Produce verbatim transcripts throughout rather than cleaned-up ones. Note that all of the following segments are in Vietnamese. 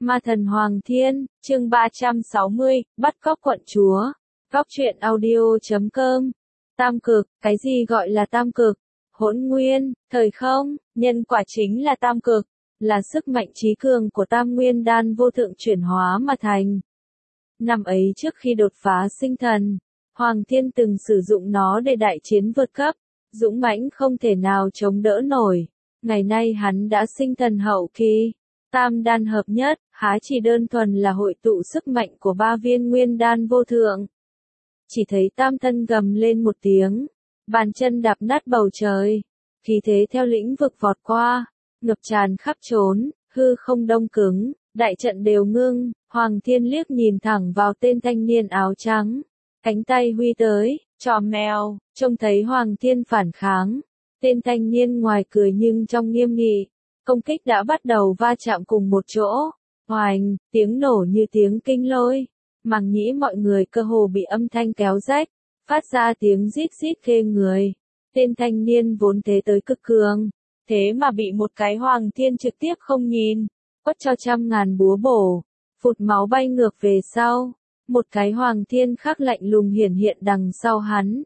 Ma thần Hoàng Thiên, chương ba trăm sáu mươi, bắt cóc quận chúa. Góc truyện audio chấm com. Tam cực, cái gì gọi là tam cực? Hỗn nguyên, thời không, nhân quả chính là tam cực, là sức mạnh trí cường của tam nguyên đan vô thượng chuyển hóa mà thành. Năm ấy trước khi đột phá sinh thần, Hoàng Thiên từng sử dụng nó để đại chiến vượt cấp, dũng mãnh không thể nào chống đỡ nổi. Ngày nay hắn đã sinh thần hậu kỳ. Tam đan hợp nhất, há chỉ đơn thuần là hội tụ sức mạnh của ba viên nguyên đan vô thượng. Chỉ thấy tam thân gầm lên một tiếng, bàn chân đạp nát bầu trời, khí thế theo lĩnh vực vọt qua, ngập tràn khắp trốn, hư không đông cứng, đại trận đều ngưng. Hoàng Thiên liếc nhìn thẳng vào tên thanh niên áo trắng, cánh tay huy tới, trò mèo, trông thấy Hoàng Thiên phản kháng, tên thanh niên ngoài cười nhưng trong nghiêm nghị. Công kích đã bắt đầu va chạm cùng một chỗ, hoành, tiếng nổ như tiếng kinh lôi, màng nhĩ mọi người cơ hồ bị âm thanh kéo rách, phát ra tiếng rít rít ghê người. Tên thanh niên vốn thế tới cực cường, thế mà bị một cái Hoàng Thiên trực tiếp không nhìn, quất cho trăm ngàn búa bổ, phụt máu bay ngược về sau, một cái Hoàng Thiên khác lạnh lùng hiển hiện đằng sau hắn.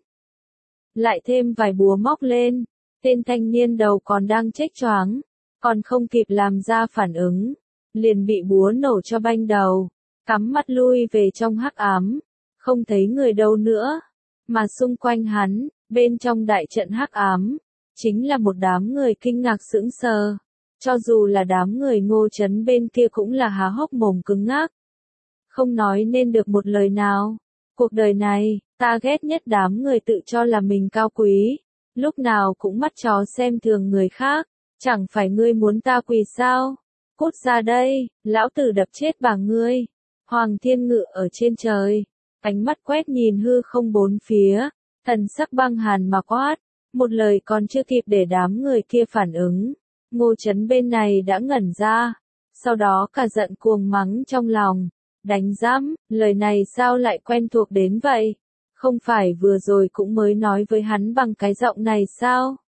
Lại thêm vài búa móc lên, tên thanh niên đầu còn đang chếch choáng. Còn không kịp làm ra phản ứng, liền bị búa nổ cho banh đầu, cắm mắt lui về trong hắc ám, không thấy người đâu nữa, mà xung quanh hắn, bên trong đại trận hắc ám, chính là một đám người kinh ngạc sững sờ, cho dù là đám người Ngô Trấn bên kia cũng là há hốc mồm cứng ngắc, không nói nên được một lời nào. Cuộc đời này, ta ghét nhất đám người tự cho là mình cao quý, lúc nào cũng mắt chó xem thường người khác. Chẳng phải ngươi muốn ta quỳ sao? Cút ra đây, lão tử đập chết bà ngươi. Hoàng Thiên ngự ở trên trời, ánh mắt quét nhìn hư không bốn phía, thần sắc băng hàn mà quát, một lời còn chưa kịp để đám người kia phản ứng. Ngô Trấn bên này đã ngẩn ra, sau đó cả giận cuồng mắng trong lòng, đánh giám, lời này sao lại quen thuộc đến vậy? Không phải vừa rồi cũng mới nói với hắn bằng cái giọng này sao?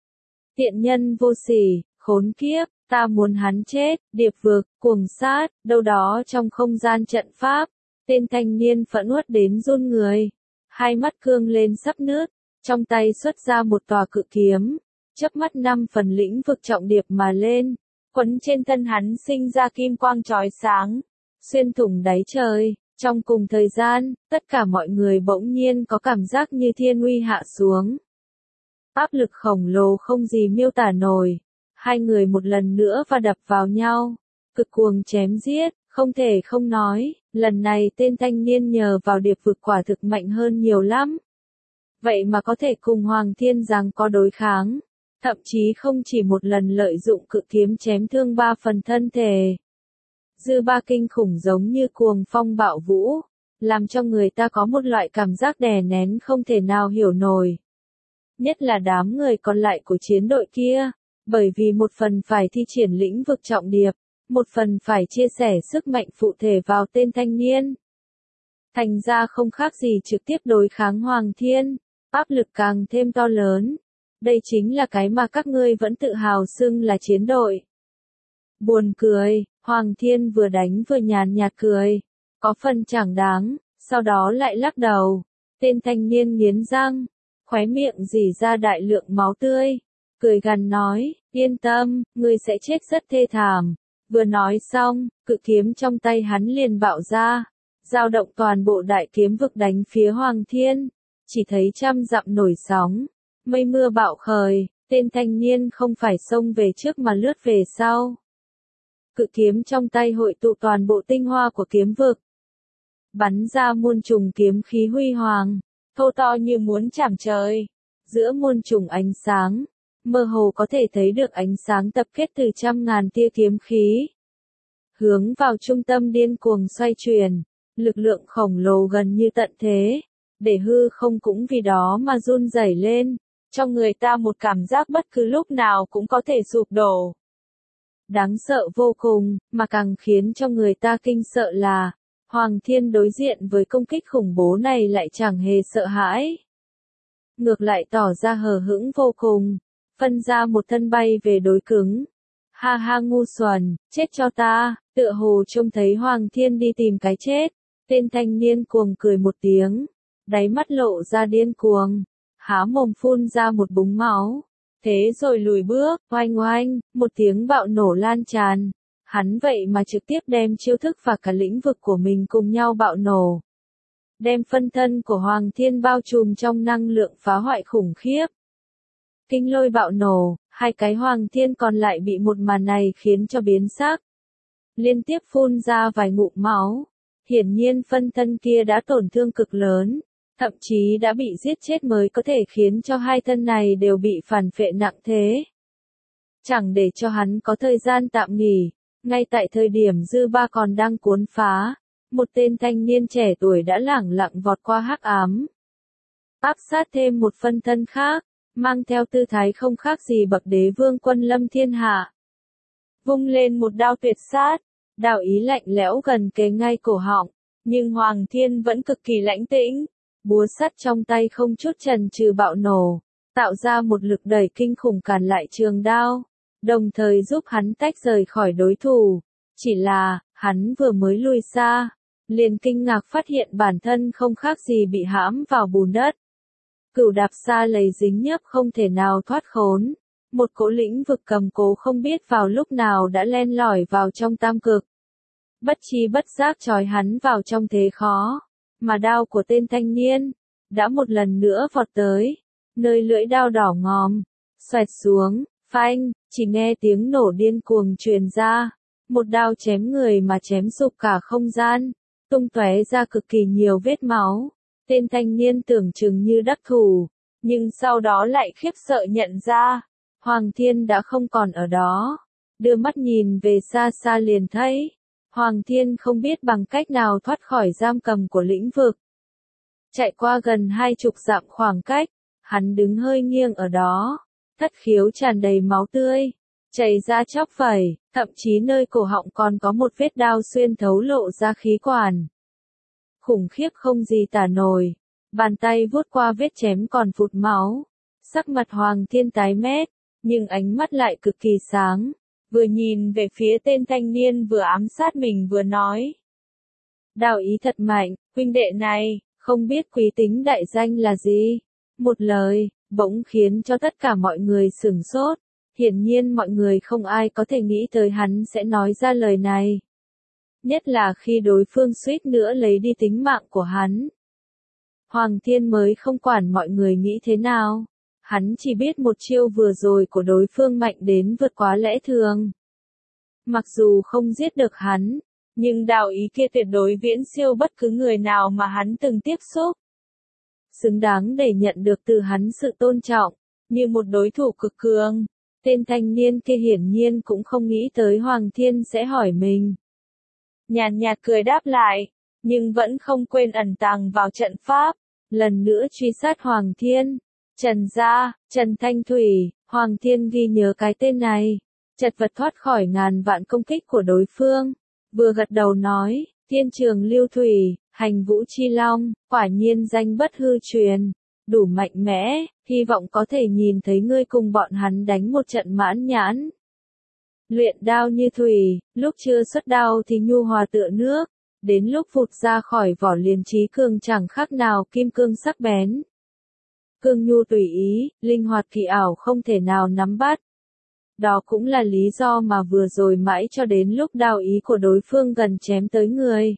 Tiện nhân vô sỉ, khốn kiếp, ta muốn hắn chết, điệp vực, cuồng sát, đâu đó trong không gian trận pháp, tên thanh niên phẫn uất đến run người, hai mắt cương lên sắp nứt, trong tay xuất ra một tòa cự kiếm, chớp mắt năm phần lĩnh vực trọng điệp mà lên, quấn trên thân hắn sinh ra kim quang chói sáng, xuyên thủng đáy trời. Trong cùng thời gian, tất cả mọi người bỗng nhiên có cảm giác như thiên uy hạ xuống. Áp lực khổng lồ không gì miêu tả nổi, hai người một lần nữa va đập vào nhau, cực cuồng chém giết, không thể không nói, lần này tên thanh niên nhờ vào điệp vực quả thực mạnh hơn nhiều lắm. Vậy mà có thể cùng Hoàng Thiên giằng co đối kháng, thậm chí không chỉ một lần lợi dụng cự kiếm chém thương ba phần thân thể. Dư ba kinh khủng giống như cuồng phong bạo vũ, làm cho người ta có một loại cảm giác đè nén không thể nào hiểu nổi. Nhất là đám người còn lại của chiến đội kia, bởi vì một phần phải thi triển lĩnh vực trọng điệp, một phần phải chia sẻ sức mạnh phụ thể vào tên thanh niên. Thành ra không khác gì trực tiếp đối kháng Hoàng Thiên, áp lực càng thêm to lớn. Đây chính là cái mà các ngươi vẫn tự hào xưng là chiến đội. Buồn cười, Hoàng Thiên vừa đánh vừa nhàn nhạt cười, có phần chẳng đáng, sau đó lại lắc đầu. Tên thanh niên nghiến răng, khóe miệng rỉ ra đại lượng máu tươi, cười gằn nói, yên tâm, ngươi sẽ chết rất thê thảm. Vừa nói xong, cự kiếm trong tay hắn liền bạo ra, dao động toàn bộ đại kiếm vực đánh phía Hoàng Thiên, chỉ thấy trăm dặm nổi sóng, mây mưa bạo khởi, tên thanh niên không phải xông về trước mà lướt về sau. Cự kiếm trong tay hội tụ toàn bộ tinh hoa của kiếm vực, bắn ra muôn trùng kiếm khí huy hoàng, thô to như muốn chạm trời. Giữa muôn trùng ánh sáng, mơ hồ có thể thấy được ánh sáng tập kết từ trăm ngàn tia kiếm khí. Hướng vào trung tâm điên cuồng xoay chuyển, lực lượng khổng lồ gần như tận thế, để hư không cũng vì đó mà run rẩy lên, cho người ta một cảm giác bất cứ lúc nào cũng có thể sụp đổ. Đáng sợ vô cùng, mà càng khiến cho người ta kinh sợ là, Hoàng Thiên đối diện với công kích khủng bố này lại chẳng hề sợ hãi. Ngược lại tỏ ra hờ hững vô cùng, phân ra một thân bay về đối cứng. Ha ha ngu xuẩn, chết cho ta, tựa hồ trông thấy Hoàng Thiên đi tìm cái chết. Tên thanh niên cuồng cười một tiếng, đáy mắt lộ ra điên cuồng, há mồm phun ra một búng máu. Thế rồi lùi bước, oanh oanh, một tiếng bạo nổ lan tràn. Hắn vậy mà trực tiếp đem chiêu thức và cả lĩnh vực của mình cùng nhau bạo nổ. Đem phân thân của Hoàng Thiên bao trùm trong năng lượng phá hoại khủng khiếp. Kinh lôi bạo nổ, hai cái Hoàng Thiên còn lại bị một màn này khiến cho biến sắc. Liên tiếp phun ra vài ngụm máu. Hiển nhiên phân thân kia đã tổn thương cực lớn, thậm chí đã bị giết chết mới có thể khiến cho hai thân này đều bị phản phệ nặng thế. Chẳng để cho hắn có thời gian tạm nghỉ, ngay tại thời điểm dư ba còn đang cuốn phá, một tên thanh niên trẻ tuổi đã lẳng lặng vọt qua hắc ám. Áp sát thêm một phân thân khác, mang theo tư thái không khác gì bậc đế vương quân lâm thiên hạ. Vung lên một đao tuyệt sát, đao ý lạnh lẽo gần kề ngay cổ họng, nhưng Hoàng Thiên vẫn cực kỳ lãnh tĩnh, búa sắt trong tay không chút chần chừ bạo nổ, tạo ra một lực đẩy kinh khủng cản lại trường đao, đồng thời giúp hắn tách rời khỏi đối thủ. Chỉ là, hắn vừa mới lùi xa, liền kinh ngạc phát hiện bản thân không khác gì bị hãm vào bùn đất. Cửu đạp xa lầy dính nhớp không thể nào thoát khốn. Một cỗ lĩnh vực cầm cố không biết vào lúc nào đã len lỏi vào trong tam cực. Bất chi bất giác trói hắn vào trong thế khó. Mà đao của tên thanh niên, đã một lần nữa vọt tới. Nơi lưỡi đao đỏ ngòm, xoẹt xuống, phanh, chỉ nghe tiếng nổ điên cuồng truyền ra. Một đao chém người mà chém sụp cả không gian, tung tóe ra cực kỳ nhiều vết máu. Tên thanh niên tưởng chừng như đắc thủ, nhưng sau đó lại khiếp sợ nhận ra. Hoàng Thiên đã không còn ở đó. Đưa mắt nhìn về xa xa liền thấy. Hoàng Thiên không biết bằng cách nào thoát khỏi giam cầm của lĩnh vực. Chạy qua gần hai chục dặm khoảng cách, hắn đứng hơi nghiêng ở đó. Thất khiếu tràn đầy máu tươi, chảy ra chóc vẩy, thậm chí nơi cổ họng còn có một vết đao xuyên thấu lộ ra khí quản. Khủng khiếp không gì tả nổi. Bàn tay vuốt qua vết chém còn phụt máu. Sắc mặt Hoàng Thiên tái mét, nhưng ánh mắt lại cực kỳ sáng, vừa nhìn về phía tên thanh niên vừa ám sát mình vừa nói. Đao ý thật mạnh, huynh đệ này, không biết quý tính đại danh là gì? Một lời, bỗng khiến cho tất cả mọi người sửng sốt, hiển nhiên mọi người không ai có thể nghĩ tới hắn sẽ nói ra lời này. Nhất là khi đối phương suýt nữa lấy đi tính mạng của hắn. Hoàng Thiên mới không quản mọi người nghĩ thế nào. Hắn chỉ biết một chiêu vừa rồi của đối phương mạnh đến vượt quá lẽ thường. Mặc dù không giết được hắn, nhưng đạo ý kia tuyệt đối viễn siêu bất cứ người nào mà hắn từng tiếp xúc. Xứng đáng để nhận được từ hắn sự tôn trọng, như một đối thủ cực cường. Tên thanh niên kia hiển nhiên cũng không nghĩ tới Hoàng Thiên sẽ hỏi mình. Nhàn nhạt cười đáp lại, nhưng vẫn không quên ẩn tàng vào trận pháp, lần nữa truy sát Hoàng Thiên. Trần gia, Trần Thanh Thủy, Hoàng Thiên ghi nhớ cái tên này, chật vật thoát khỏi ngàn vạn công kích của đối phương, vừa gật đầu nói, Thiên Trường Lưu Thủy, Hành Vũ Chi Long, quả nhiên danh bất hư truyền, đủ mạnh mẽ, hy vọng có thể nhìn thấy ngươi cùng bọn hắn đánh một trận mãn nhãn. Luyện đao như thủy, lúc chưa xuất đao thì nhu hòa tựa nước, đến lúc vụt ra khỏi vỏ liền trí cường chẳng khác nào kim cương sắc bén. Cương nhu tùy ý, linh hoạt kỳ ảo không thể nào nắm bắt. Đó cũng là lý do mà vừa rồi mãi cho đến lúc đao ý của đối phương gần chém tới người.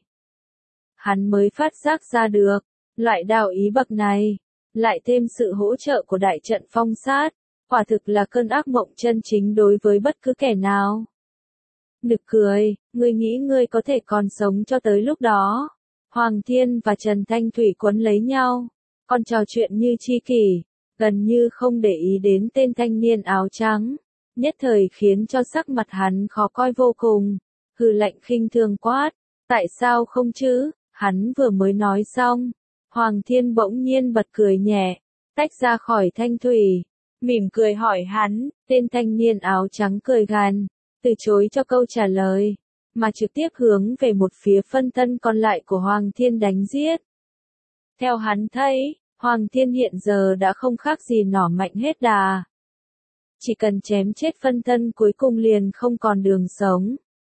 Hắn mới phát giác ra được, loại đao ý bậc này, lại thêm sự hỗ trợ của đại trận phong sát, quả thực là cơn ác mộng chân chính đối với bất cứ kẻ nào. Nực cười, ngươi nghĩ ngươi có thể còn sống cho tới lúc đó. Hoàng Thiên và Trần Thanh Thủy quấn lấy nhau, còn trò chuyện như chi kỷ, gần như không để ý đến tên thanh niên áo trắng, nhất thời khiến cho sắc mặt hắn khó coi vô cùng, hừ lạnh khinh thường quát, tại sao không chứ, hắn vừa mới nói xong, Hoàng Thiên bỗng nhiên bật cười nhẹ, tách ra khỏi Thanh Thủy, mỉm cười hỏi hắn, tên thanh niên áo trắng cười gằn, từ chối cho câu trả lời, mà trực tiếp hướng về một phía phân thân còn lại của Hoàng Thiên đánh giết. Theo hắn thấy, Hoàng Thiên hiện giờ đã không khác gì nỏ mạnh hết đà. chỉ cần chém chết phân thân cuối cùng liền không còn đường sống.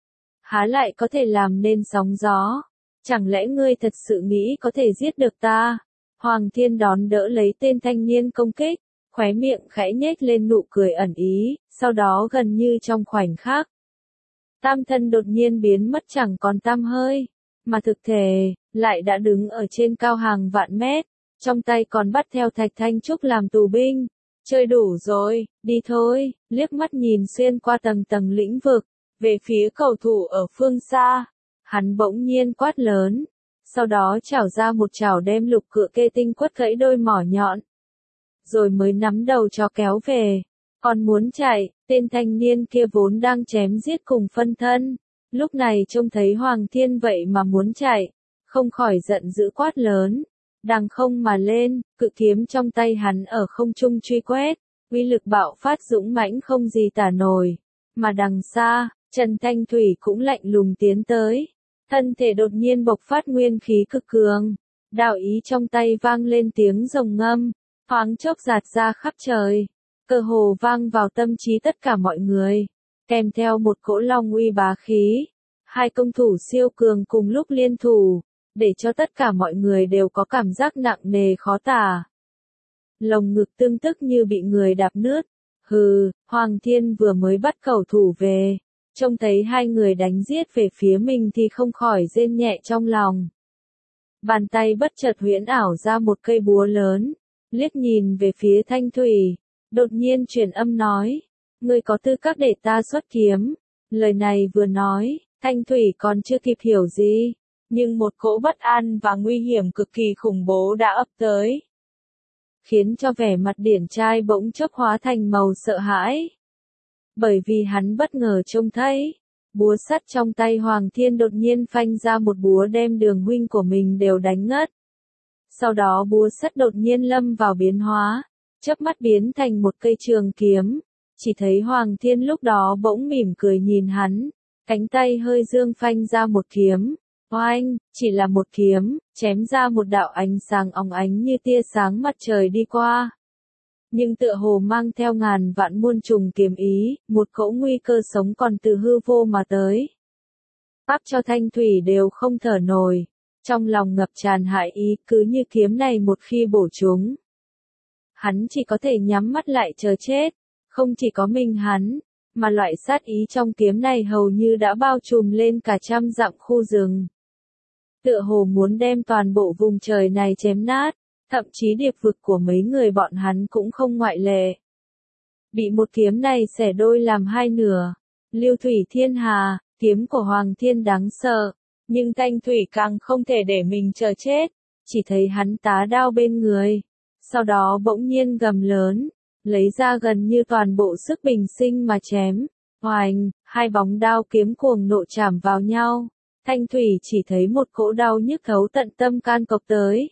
Há lại có thể làm nên sóng gió? Chẳng lẽ ngươi thật sự nghĩ có thể giết được ta? Hoàng Thiên đón đỡ lấy tên thanh niên công kích, khóe miệng khẽ nhếch lên nụ cười ẩn ý, sau đó gần như trong khoảnh khắc. Tam thân đột nhiên biến mất chẳng còn tăm hơi, mà thực thể, lại đã đứng ở trên cao hàng vạn mét, trong tay còn bắt theo Thạch Thanh Trúc làm tù binh. Chơi đủ rồi, đi thôi, liếc mắt nhìn xuyên qua tầng tầng lĩnh vực, về phía cầu thủ ở phương xa, hắn bỗng nhiên quát lớn, sau đó chảo ra một chảo đem lục cựa kê tinh quất gãy đôi mỏ nhọn, rồi mới nắm đầu cho kéo về. Còn muốn chạy, tên thanh niên kia vốn đang chém giết cùng phân thân, lúc này trông thấy Hoàng Thiên vậy mà muốn chạy, không khỏi giận dữ quát lớn, đằng không mà lên, cự kiếm trong tay hắn ở không trung truy quét, uy lực bạo phát dũng mãnh không gì tả nổi, mà đằng xa, Trần Thanh Thủy cũng lạnh lùng tiến tới, thân thể đột nhiên bộc phát nguyên khí cực cường, đạo ý trong tay vang lên tiếng rồng ngâm, thoáng chốc giạt ra khắp trời, cơ hồ vang vào tâm trí tất cả mọi người, kèm theo một cỗ long uy bá khí, hai công thủ siêu cường cùng lúc liên thủ, để cho tất cả mọi người đều có cảm giác nặng nề khó tả. Lồng ngực tương tức như bị người đạp nứt, hừ, Hoàng Thiên vừa mới bắt cầu thủ về, trông thấy hai người đánh giết về phía mình thì không khỏi rên nhẹ trong lòng. Bàn tay bất chợt huyễn ảo ra một cây búa lớn, liếc nhìn về phía Thanh Thủy, đột nhiên truyền âm nói, ngươi có tư cách để ta xuất kiếm. Lời này vừa nói, Thanh Thủy còn chưa kịp hiểu gì, nhưng một cỗ bất an và nguy hiểm cực kỳ khủng bố đã ập tới, khiến cho vẻ mặt điển trai bỗng chốc hóa thành màu sợ hãi. Bởi vì hắn bất ngờ trông thấy, búa sắt trong tay Hoàng Thiên đột nhiên phanh ra một búa đem Đường huynh của mình đều đánh ngất. Sau đó búa sắt đột nhiên lâm vào biến hóa, chớp mắt biến thành một cây trường kiếm, chỉ thấy Hoàng Thiên lúc đó bỗng mỉm cười nhìn hắn, cánh tay hơi dương phanh ra một kiếm. Oanh, chỉ là một kiếm, chém ra một đạo ánh sáng óng ánh như tia sáng mặt trời đi qua. Nhưng tựa hồ mang theo ngàn vạn muôn trùng kiếm ý, một cỗ nguy cơ sống còn từ hư vô mà tới. Áp cho Thanh Thủy đều không thở nổi, trong lòng ngập tràn hại ý, cứ như kiếm này một khi bổ trúng, hắn chỉ có thể nhắm mắt lại chờ chết, không chỉ có mình hắn, mà loại sát ý trong kiếm này hầu như đã bao trùm lên cả trăm dặm khu rừng. Tựa hồ muốn đem toàn bộ vùng trời này chém nát, thậm chí điệp vực của mấy người bọn hắn cũng không ngoại lệ. Bị một kiếm này xẻ đôi làm hai nửa, Lưu Thủy Thiên Hà, kiếm của Hoàng Thiên đáng sợ, nhưng Thanh Thủy càng không thể để mình chờ chết, chỉ thấy hắn tá đao bên người, sau đó bỗng nhiên gầm lớn, lấy ra gần như toàn bộ sức bình sinh mà chém, oành, hai bóng đao kiếm cuồng nộ chạm vào nhau. Thanh Thủy chỉ thấy một cỗ đau nhức thấu tận tâm can cộc tới.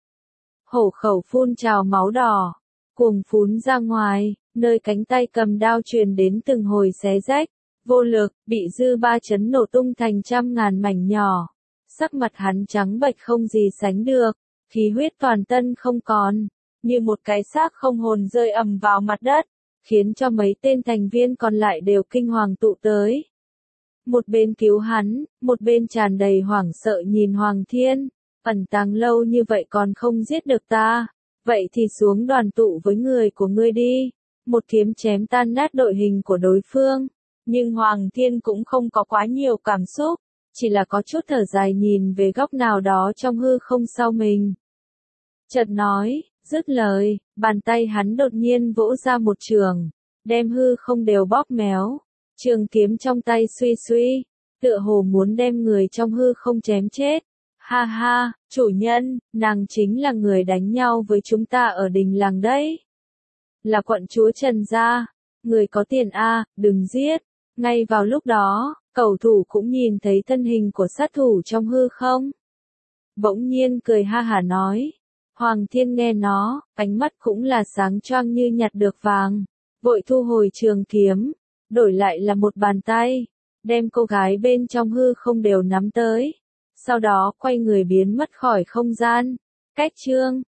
Hổ khẩu phun trào máu đỏ, cuồng phún ra ngoài, nơi cánh tay cầm đao truyền đến từng hồi xé rách, vô lực, bị dư ba chấn nổ tung thành trăm ngàn mảnh nhỏ. Sắc mặt hắn trắng bệch không gì sánh được, khí huyết toàn thân không còn, như một cái xác không hồn rơi ầm vào mặt đất, khiến cho mấy tên thành viên còn lại đều kinh hoàng tụ tới. Một bên cứu hắn, một bên tràn đầy hoảng sợ nhìn Hoàng Thiên, ẩn tàng lâu như vậy còn không giết được ta, vậy thì xuống đoàn tụ với người của ngươi đi, một kiếm chém tan nát đội hình của đối phương, nhưng Hoàng Thiên cũng không có quá nhiều cảm xúc, chỉ là có chút thở dài nhìn về góc nào đó trong hư không sau mình. Chợt nói, dứt lời, bàn tay hắn đột nhiên vỗ ra một trường, đem hư không đều bóp méo. Trường kiếm trong tay suy suy, tựa hồ muốn đem người trong hư không chém chết. Ha ha, chủ nhân, nàng chính là người đánh nhau với chúng ta ở đình làng đấy. Là quận chúa Trần gia, người có tiền a, đừng giết. Ngay vào lúc đó, cầu thủ cũng nhìn thấy thân hình của sát thủ trong hư không. Bỗng nhiên cười ha hả nói. Hoàng Thiên nghe nó, ánh mắt cũng là sáng choang như nhặt được vàng, vội thu hồi trường kiếm. Đổi lại là một bàn tay, đem cô gái bên trong hư không đều nắm tới, sau đó quay người biến mất khỏi không gian. Cách chương